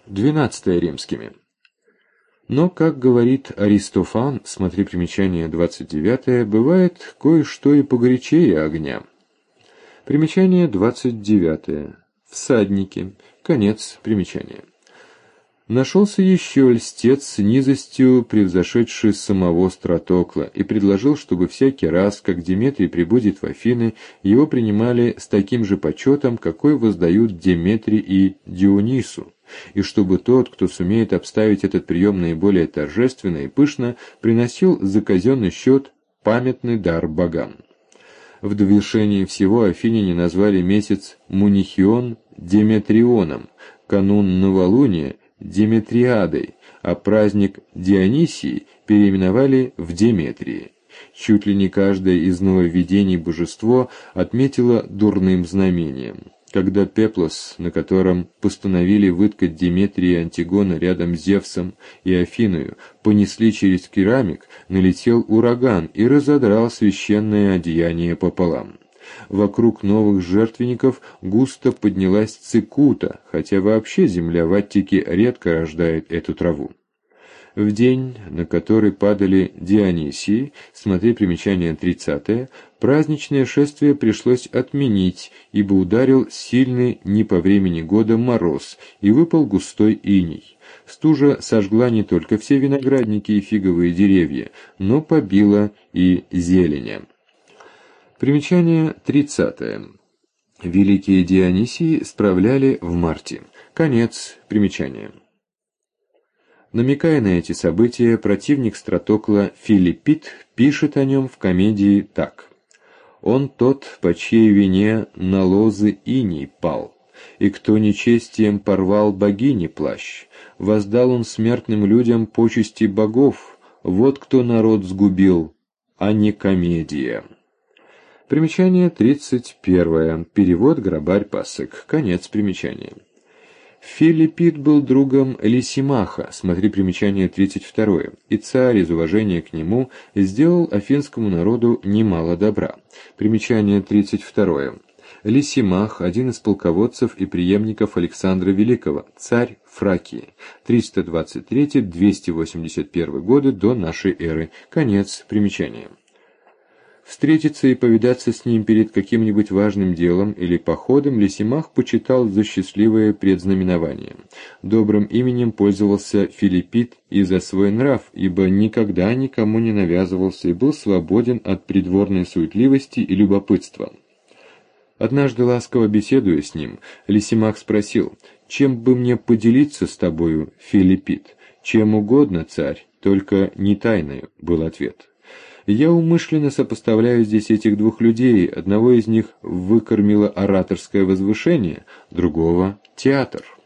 12 римскими. Но, как говорит Аристофан, смотри примечание 29, бывает кое-что и погорячее огня. Примечание 29. Всадники. Конец примечания. Нашелся еще льстец с низостью, превзошедший самого Стратокла, и предложил, чтобы всякий раз, как Деметрий прибудет в Афины, его принимали с таким же почетом, какой воздают Деметрий и Дионису, и чтобы тот, кто сумеет обставить этот прием наиболее торжественно и пышно, приносил за казенный счет памятный дар богам. В довершении всего афиняне назвали месяц Мунихион Деметрионом, канун новолуния Деметриадой, а праздник Дионисии переименовали в Деметрии. Чуть ли не каждое из нововведений божество отметило дурным знамением. Когда Пеплос, на котором постановили выткать Деметрия и Антигона рядом с Зевсом и Афиною, понесли через керамик, налетел ураган и разодрал священное одеяние пополам. Вокруг новых жертвенников густо поднялась цикута, хотя вообще земля в Аттике редко рождает эту траву. В день, на который падали Дионисии, смотри примечание 30, праздничное шествие пришлось отменить, ибо ударил сильный не по времени года мороз и выпал густой иней. Стужа сожгла не только все виноградники и фиговые деревья, но побила и зелень. Примечание 30. Великие Дионисии справляли в марте. Конец примечания. Намекая на эти события, противник Стратокла Филиппит пишет о нем в комедии так. «Он тот, по чьей вине на лозы иней пал, и кто нечестием порвал богини плащ, воздал он смертным людям почести богов, вот кто народ сгубил, а не комедия». Примечание 31. Перевод Грабарь Пасек. Конец примечания. Филиппит был другом Лисимаха, смотри примечание 32, и царь из уважения к нему сделал афинскому народу немало добра. Примечание 32. Лисимах – один из полководцев и преемников Александра Великого, царь Фракии, 323-281 годы до нашей эры. Конец примечания. Встретиться и повидаться с ним перед каким-нибудь важным делом или походом Лисимах почитал за счастливое предзнаменование. Добрым именем пользовался Филиппит и за свой нрав, ибо никогда никому не навязывался и был свободен от придворной суетливости и любопытства. Однажды, ласково беседуя с ним, Лисимах спросил: «Чем бы мне поделиться с тобою, Филиппит?» «Чем угодно, царь, только не тайною», — был ответ. Я умышленно сопоставляю здесь этих двух людей, одного из них выкормило ораторское возвышение, другого — театр.